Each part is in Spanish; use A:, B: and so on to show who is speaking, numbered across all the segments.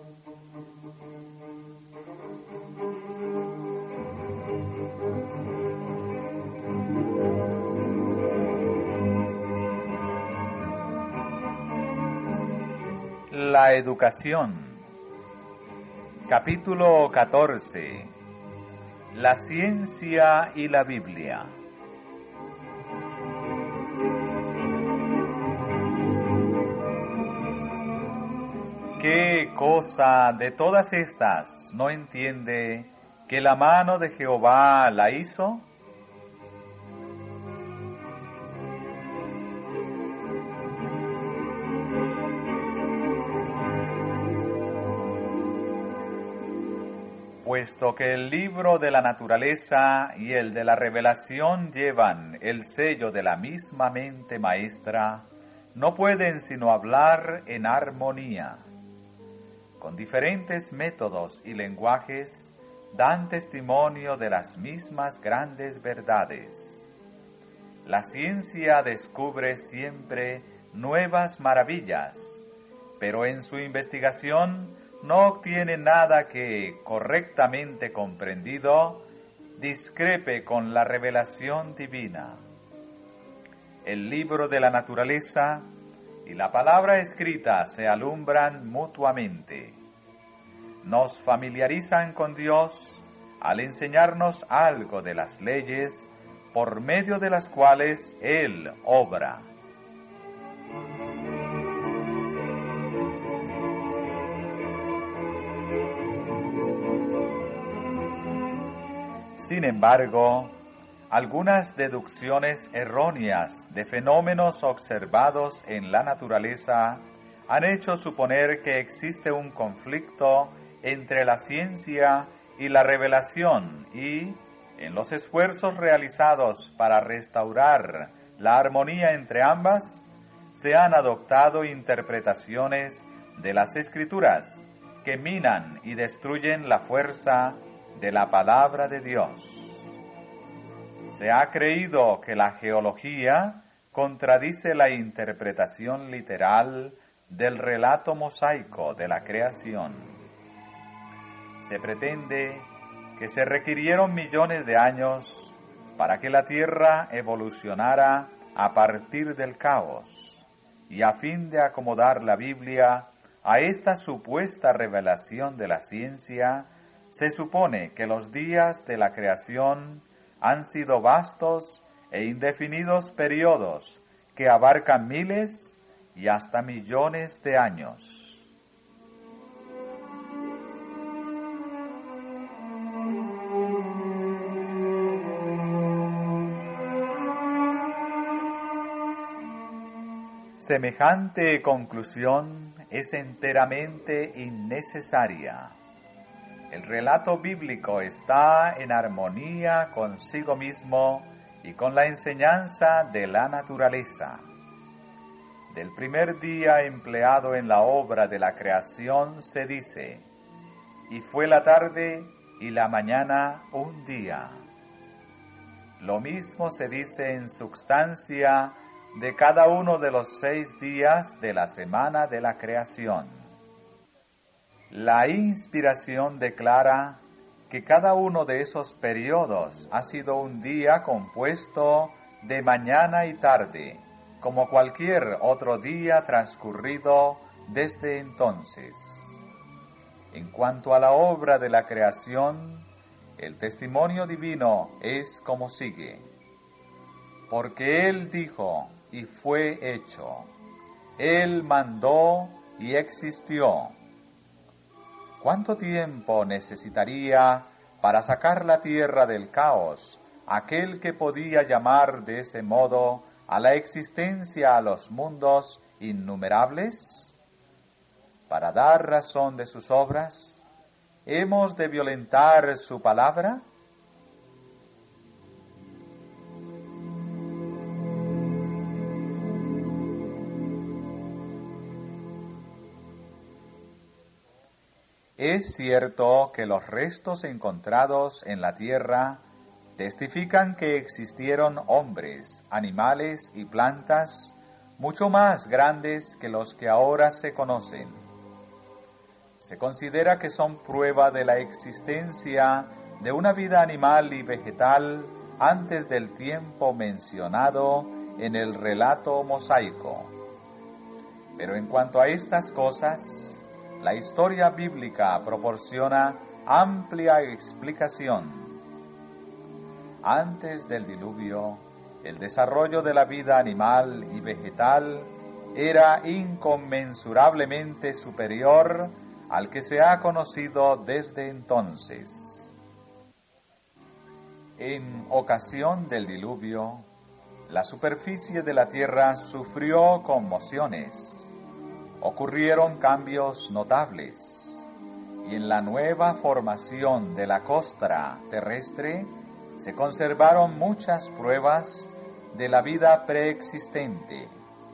A: La educación. Capítulo 14. La ciencia y la Biblia. ¿Qué cosa de todas estas no entiende que la mano de Jehová la hizo? Puesto que el libro de la naturaleza y el de la revelación llevan el sello de la misma mente maestra, no pueden sino hablar en armonía. Con diferentes métodos y lenguajes dan testimonio de las mismas grandes verdades. La ciencia descubre siempre nuevas maravillas, pero en su investigación no obtiene nada que, correctamente comprendido, discrepe con la revelación divina. El libro de la naturaleza y la palabra escrita se alumbran mutuamente. Nos familiarizan con Dios al enseñarnos algo de las leyes por medio de las cuales Él obra. Sin embargo, algunas deducciones erróneas de fenómenos observados en la naturaleza han hecho suponer que existe un conflicto entre la ciencia y la revelación y, en los esfuerzos realizados para restaurar la armonía entre ambas, se han adoptado interpretaciones de las Escrituras que minan y destruyen la fuerza de la palabra de Dios. Se ha creído que la geología contradice la interpretación literal del relato mosaico de la creación. Se pretende que se requirieron millones de años para que la Tierra evolucionara a partir del caos, y a fin de acomodar la Biblia a esta supuesta revelación de la ciencia, se supone que los días de la creación han sido vastos e indefinidos periodos que abarcan miles y hasta millones de años. Semejante conclusión es enteramente innecesaria. El relato bíblico está en armonía consigo mismo y con la enseñanza de la naturaleza. Del primer día empleado en la obra de la creación se dice: y fue la tarde y la mañana un día. Lo mismo se dice en substancia de cada uno de los 6 días de la semana de la creación. La inspiración declara que cada uno de esos periodos ha sido un día compuesto de mañana y tarde, como cualquier otro día transcurrido desde entonces. En cuanto a la obra de la creación, el testimonio divino es como sigue: porque Él dijo y fue hecho, Él mandó y existió. ¿Cuánto tiempo necesitaría para sacar la tierra del caos aquel que podía llamar de ese modo a la existencia a los mundos innumerables? Para dar razón de sus obras, ¿hemos de violentar su palabra? Es cierto que los restos encontrados en la tierra testifican que existieron hombres, animales y plantas mucho más grandes que los que ahora se conocen. se considera que son prueba de la existencia de una vida animal y vegetal antes del tiempo mencionado en el relato mosaico. Pero en cuanto a estas cosas, la historia bíblica proporciona amplia explicación. Antes del diluvio, el desarrollo de la vida animal y vegetal era inconmensurablemente superior al que se ha conocido desde entonces. En ocasión del diluvio, la superficie de la tierra sufrió conmociones, ocurrieron cambios notables, y en la nueva formación de la costra terrestre se conservaron muchas pruebas de la vida preexistente.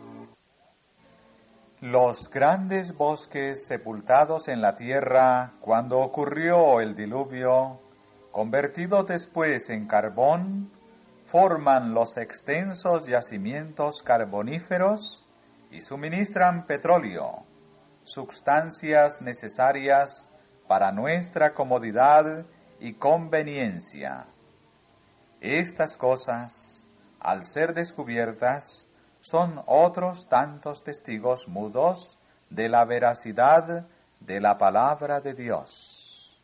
A: Los grandes bosques sepultados en la tierra cuando ocurrió el diluvio, convertidos después en carbón, forman los extensos yacimientos carboníferos y suministran petróleo, sustancias necesarias para nuestra comodidad y conveniencia. Estas cosas, al ser descubiertas, son otros tantos testigos mudos de la veracidad de la palabra de Dios.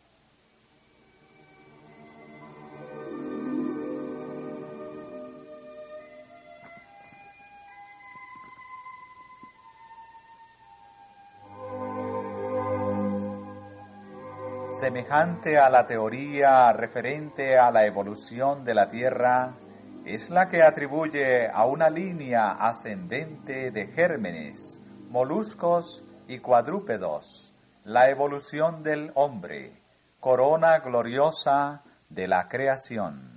A: Semejante a la teoría referente a la evolución de la Tierra, es la que atribuye a una línea ascendente de gérmenes, moluscos y cuadrúpedos la evolución del hombre, corona gloriosa de la creación.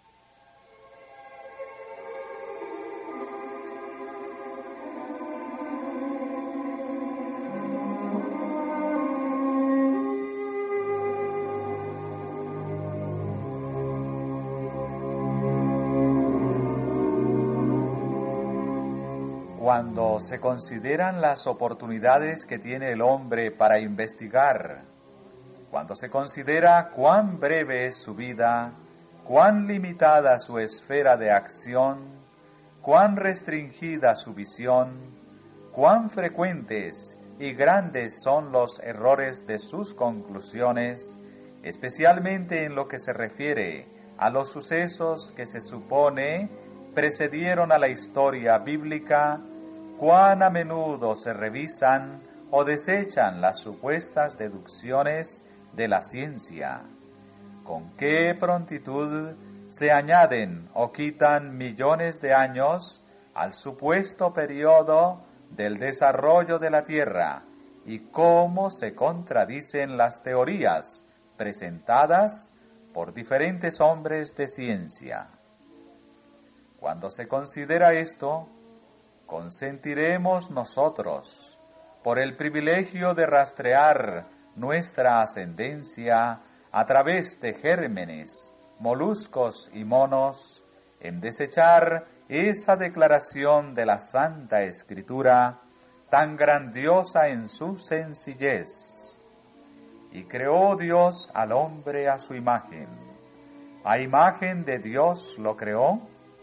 A: Cuando se consideran las oportunidades que tiene el hombre para investigar, cuando se considera cuán breve es su vida, cuán limitada su esfera de acción, cuán restringida su visión, cuán frecuentes y grandes son los errores de sus conclusiones, especialmente en lo que se refiere a los sucesos que se supone precedieron a la historia bíblica, cuán a menudo se revisan o desechan las supuestas deducciones de la ciencia, con qué prontitud se añaden o quitan millones de años al supuesto periodo del desarrollo de la Tierra, y cómo se contradicen las teorías presentadas por diferentes hombres de ciencia. Cuando se considera esto, consentiremos nosotros, por el privilegio de rastrear nuestra ascendencia a través de gérmenes, moluscos y monos, en desechar esa declaración de la Santa Escritura, tan grandiosa en su sencillez. Y creó Dios al hombre a su imagen. A imagen de Dios lo creó.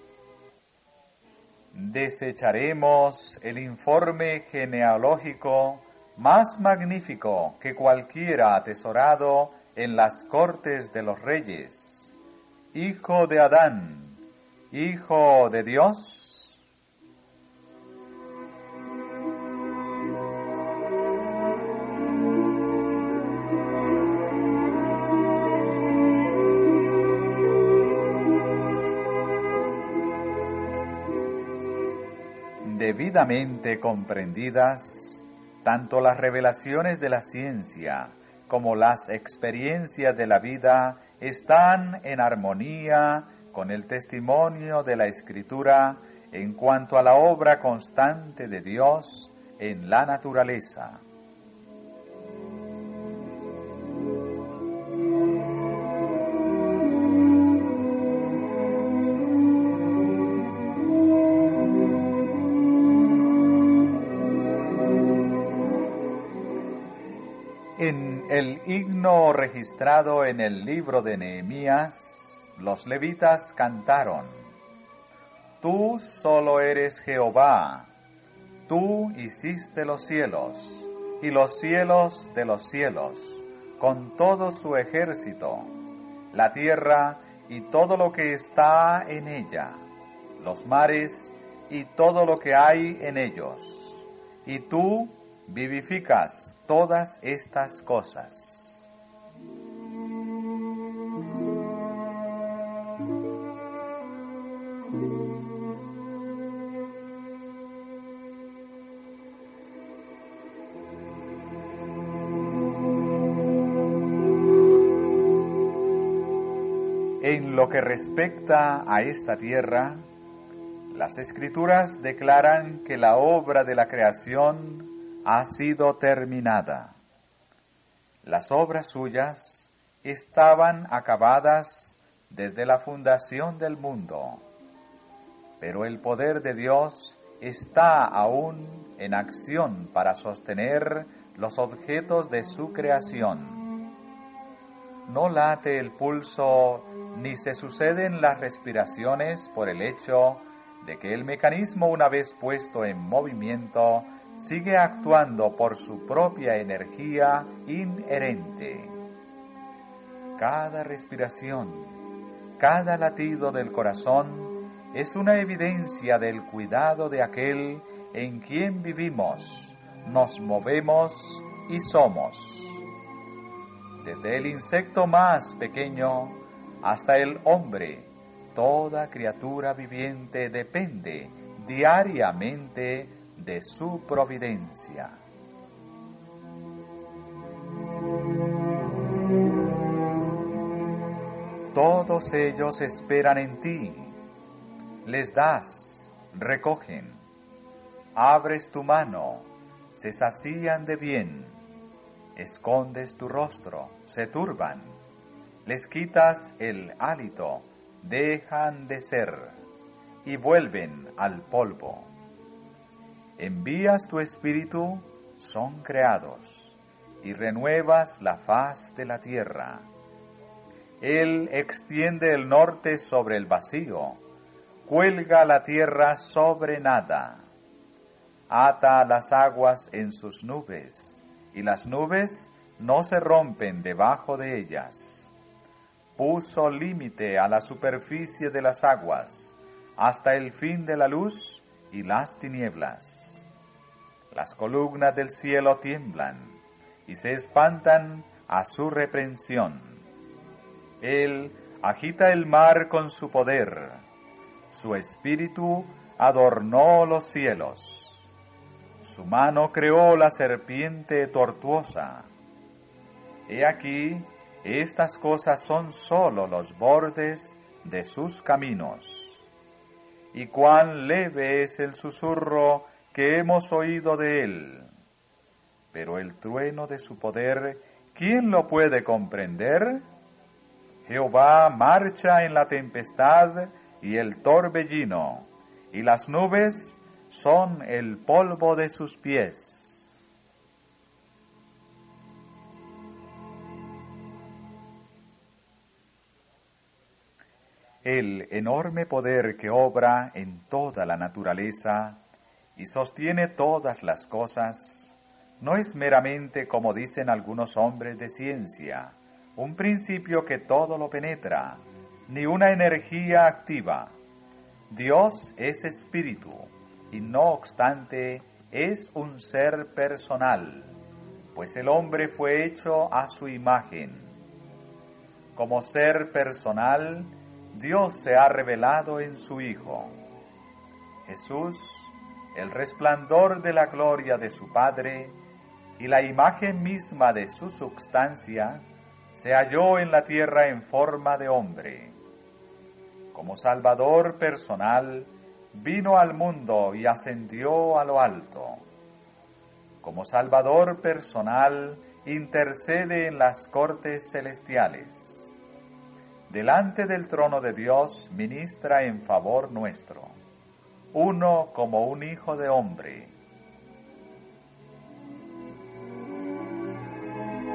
A: Desecharemos el informe genealógico más magnífico que cualquiera atesorado en las cortes de los reyes. Hijo de Adán, Hijo de Dios. Debidamente comprendidas, tanto las revelaciones de la ciencia como las experiencias de la vida están en armonía con el testimonio de la Escritura en cuanto a la obra constante de Dios en la naturaleza. En el himno registrado en el libro de Nehemías, los levitas cantaron: Tú solo eres Jehová, tú hiciste los cielos, y los cielos de los cielos, con todo su ejército, la tierra y todo lo que está en ella, los mares y todo lo que hay en ellos, y tú vivificas todas estas cosas. En lo que respecta a esta tierra, las Escrituras declaran que la obra de la creación ha sido terminada. Las obras suyas estaban acabadas desde la fundación del mundo, pero el poder de Dios está aún en acción para sostener los objetos de su creación. No late el pulso ni se suceden las respiraciones por el hecho de que el mecanismo, una vez puesto en movimiento, sigue actuando por su propia energía inherente. Cada respiración, cada latido del corazón es una evidencia del cuidado de aquel en quien vivimos, nos movemos y somos. Desde el insecto más pequeño hasta el hombre, toda criatura viviente depende diariamente de su providencia. Todos ellos esperan en ti, les das, recogen, abres tu mano, se sacían de bien, escondes tu rostro, se turban, les quitas el hálito, dejan de ser y vuelven al polvo. Envías tu espíritu, son creados, y renuevas la faz de la tierra. Él extiende el norte sobre el vacío, cuelga la tierra sobre nada, ata las aguas en sus nubes, y las nubes no se rompen debajo de ellas. Puso límite a la superficie de las aguas, hasta el fin de la luz y las tinieblas. Las columnas del cielo tiemblan y se espantan a su reprensión. Él agita el mar con su poder, su espíritu adornó los cielos. Su mano creó la serpiente tortuosa. He aquí, estas cosas son sólo los bordes de sus caminos. Y cuán leve es el susurro que hemos oído de él. Pero el trueno de su poder, ¿quién lo puede comprender? Jehová marcha en la tempestad y el torbellino, y las nubes son el polvo de sus pies. El enorme poder que obra en toda la naturaleza y sostiene todas las cosas, no es meramente, como dicen algunos hombres de ciencia, un principio que todo lo penetra, ni una energía activa. Dios es espíritu, y no obstante es un ser personal, pues el hombre fue hecho a su imagen. Como ser personal, Dios se ha revelado en su Hijo. Jesús, el resplandor de la gloria de su Padre y la imagen misma de su substancia, se halló en la tierra en forma de hombre. Como Salvador personal, vino al mundo y ascendió a lo alto. Como Salvador personal, intercede en las cortes celestiales. Delante del trono de Dios ministra en favor nuestro, uno como un hijo de hombre.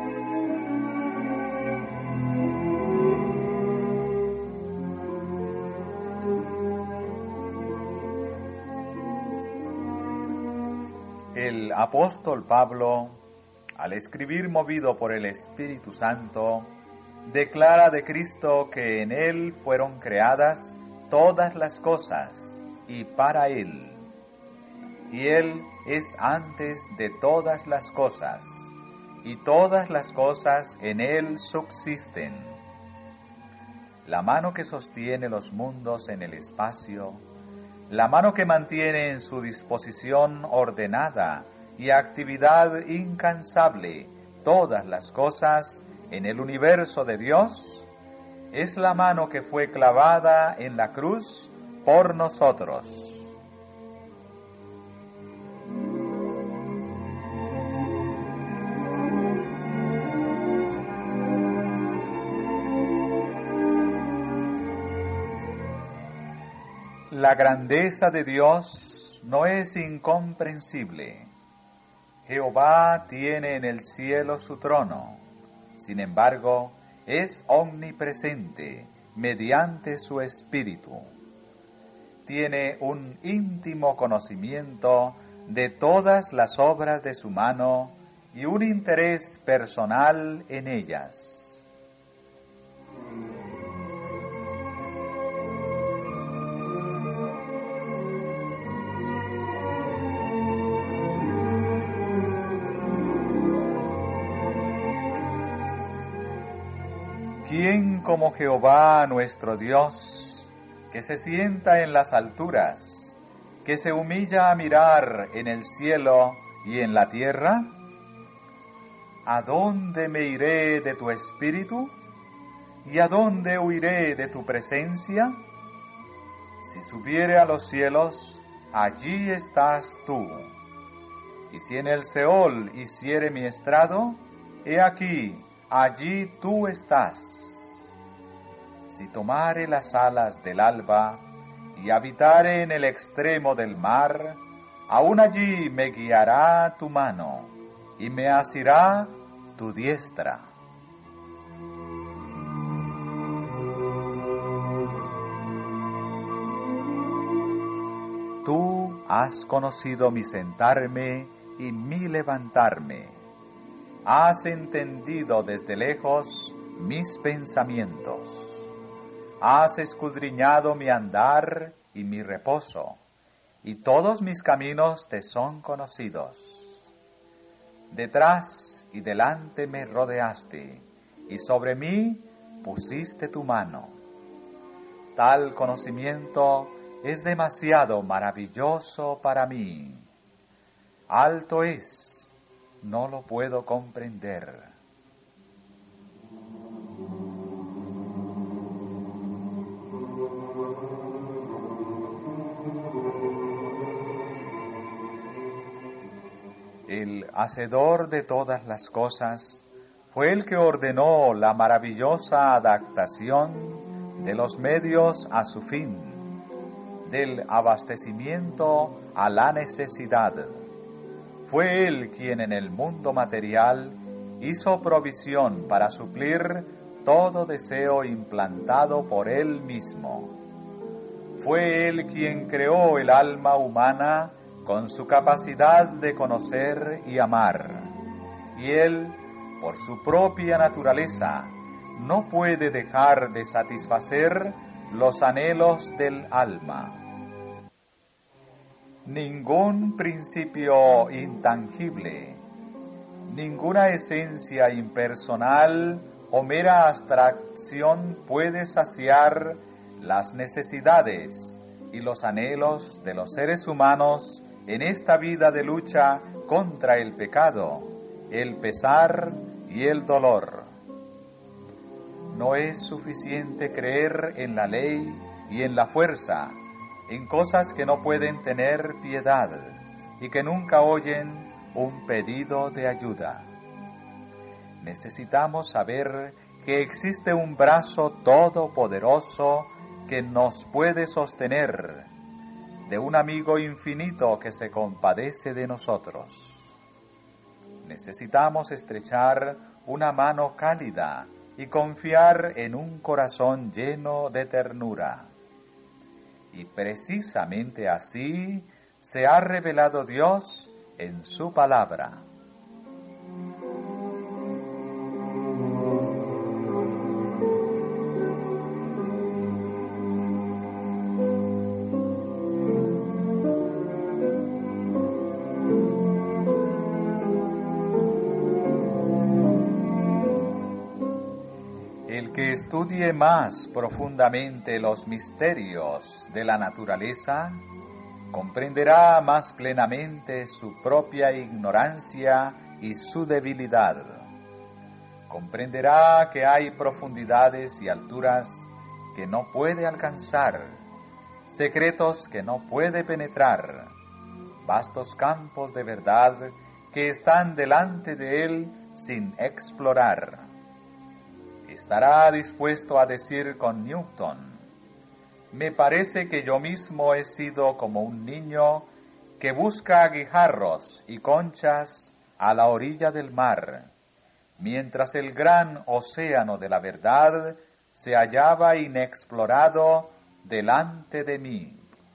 A: El apóstol Pablo, al escribir movido por el Espíritu Santo, declara de Cristo que en Él fueron creadas todas las cosas y para Él. Y Él es antes de todas las cosas, y todas las cosas en Él subsisten. La mano que sostiene los mundos en el espacio, la mano que mantiene en su disposición ordenada y actividad incansable todas las cosas en el universo de Dios, es la mano que fue clavada en la cruz por nosotros. La grandeza de Dios no es incomprensible. Jehová tiene en el cielo su trono. Sin embargo, es omnipresente mediante su Espíritu. Tiene un íntimo conocimiento de todas las obras de su mano y un interés personal en ellas. ¿Quién como Jehová nuestro Dios, que se sienta en las alturas, que se humilla a mirar en el cielo y en la tierra? ¿A dónde me iré de tu espíritu? ¿Y a dónde huiré de tu presencia? Si subiere a los cielos, allí estás tú. Y si en el Seol hiciere mi estrado, he aquí, allí tú estás. Si tomare las alas del alba y habitare en el extremo del mar, aún allí me guiará tu mano y me asirá tu diestra. Tú has conocido mi sentarme y mi levantarme. Has entendido desde lejos mis pensamientos. Has escudriñado mi andar y mi reposo, y todos mis caminos te son conocidos. Detrás y delante me rodeaste, y sobre mí pusiste tu mano. Tal conocimiento es demasiado maravilloso para mí. Alto es, no lo puedo comprender. El hacedor de todas las cosas fue el que ordenó la maravillosa adaptación de los medios a su fin, del abastecimiento a la necesidad. Fue él quien en el mundo material hizo provisión para suplir todo deseo implantado por él mismo. Fue él quien creó el alma humana con su capacidad de conocer y amar, y él, por su propia naturaleza, no puede dejar de satisfacer los anhelos del alma. Ningún principio intangible, ninguna esencia impersonal o mera abstracción puede saciar las necesidades y los anhelos de los seres humanos en esta vida de lucha contra el pecado, el pesar y el dolor. No es suficiente creer en la ley y en la fuerza, en cosas que no pueden tener piedad y que nunca oyen un pedido de ayuda. Necesitamos saber que existe un brazo todopoderoso que nos puede sostener, de un amigo infinito que se compadece de nosotros. Necesitamos estrechar una mano cálida y confiar en un corazón lleno de ternura. Y precisamente así se ha revelado Dios en su palabra. El que estudie más profundamente los misterios de la naturaleza, comprenderá más plenamente su propia ignorancia y su debilidad. Comprenderá que hay profundidades y alturas que no puede alcanzar, secretos que no puede penetrar, vastos campos de verdad que están delante de él sin explorar. Estará dispuesto a decir con Newton: me parece que yo mismo he sido como un niño que busca guijarros y conchas a la orilla del mar, mientras el gran océano de la verdad se hallaba inexplorado delante de mí.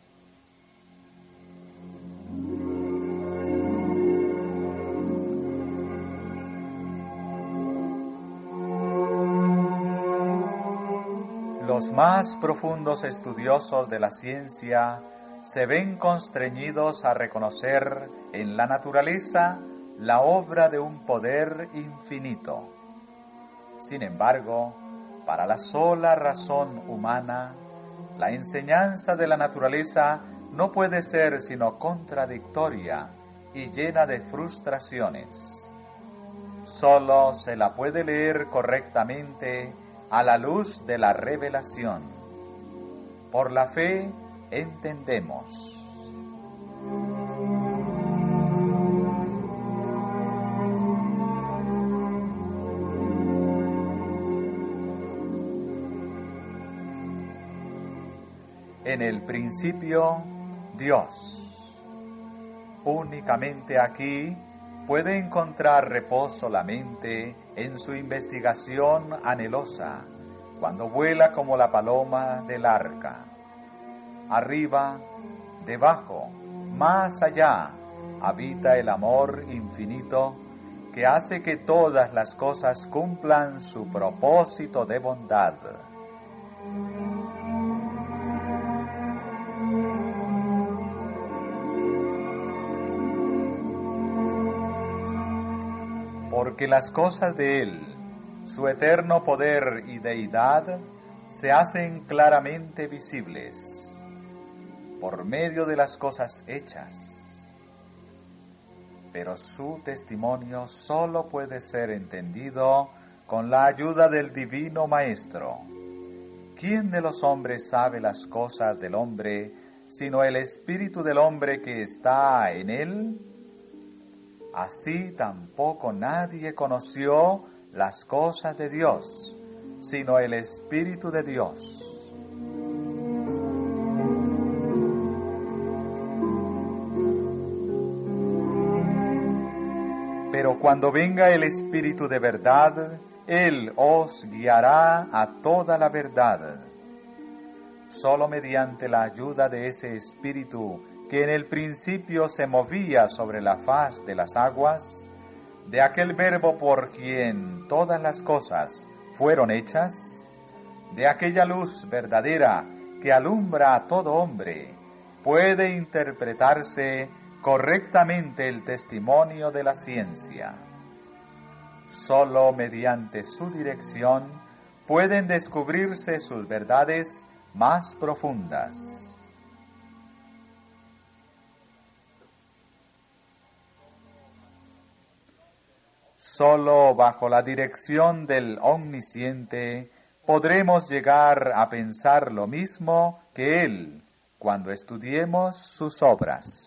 A: Los más profundos estudiosos de la ciencia se ven constreñidos a reconocer en la naturaleza la obra de un poder infinito. Sin embargo, para la sola razón humana, la enseñanza de la naturaleza no puede ser sino contradictoria y llena de frustraciones. Solo se la puede leer correctamente a la luz de la revelación. Por la fe entendemos. En el principio, Dios. Únicamente aquí puede encontrar reposo la mente en su investigación anhelosa, cuando vuela como la paloma del arca. Arriba, debajo, más allá, habita el amor infinito que hace que todas las cosas cumplan su propósito de bondad. Porque las cosas de Él, su eterno poder y deidad, se hacen claramente visibles por medio de las cosas hechas. Pero su testimonio solo puede ser entendido con la ayuda del Divino Maestro. ¿Quién de los hombres sabe las cosas del hombre, sino el espíritu del hombre que está en él? Así tampoco nadie conoció las cosas de Dios, sino el Espíritu de Dios. Pero cuando venga el Espíritu de verdad, Él os guiará a toda la verdad. Solo mediante la ayuda de ese Espíritu que en el principio se movía sobre la faz de las aguas, de aquel Verbo por quien todas las cosas fueron hechas, de aquella luz verdadera que alumbra a todo hombre, puede interpretarse correctamente el testimonio de la ciencia. Solo mediante su dirección pueden descubrirse sus verdades más profundas. Solo bajo la dirección del Omnisciente podremos llegar a pensar lo mismo que Él cuando estudiemos sus obras.